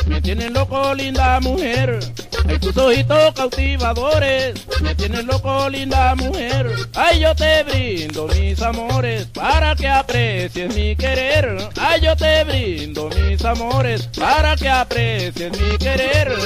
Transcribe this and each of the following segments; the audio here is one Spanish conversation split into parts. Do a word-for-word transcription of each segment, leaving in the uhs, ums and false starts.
me tienen loco, linda mujer. Ay, tus ojitos cautivadores me tienen loco, linda mujer. Ay, yo te brindo mis amores para que aprecies mi querer. Ay, yo te brindo mis amores para que aprecies mi querer.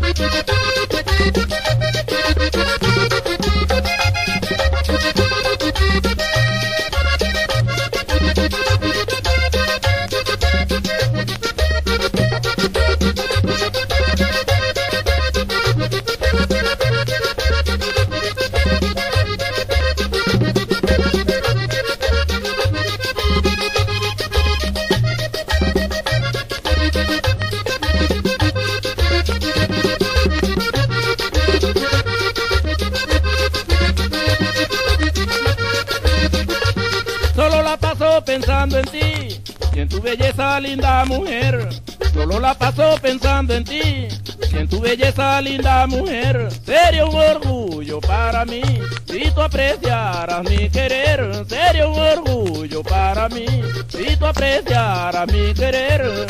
Solo la paso pensando en ti y en tu belleza, linda mujer. Solo la paso pensando en ti y en tu belleza, linda mujer. Sería un orgullo para mí si tú apreciaras mi querer. Sería un orgullo para mí si tú apreciaras mi querer.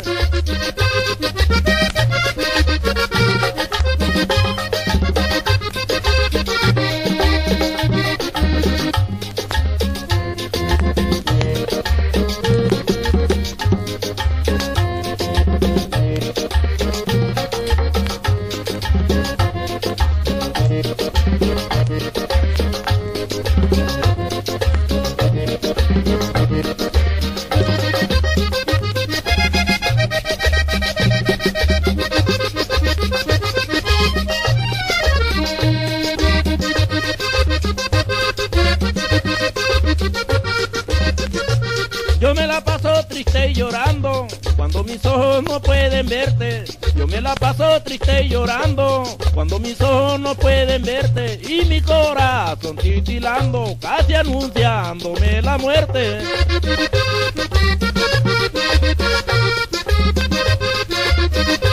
Yo me la paso triste y llorando cuando mis ojos no pueden verte. Yo me la paso triste y llorando cuando mis ojos no pueden verte. Y mi corazón titilando, casi anunciándome la muerte.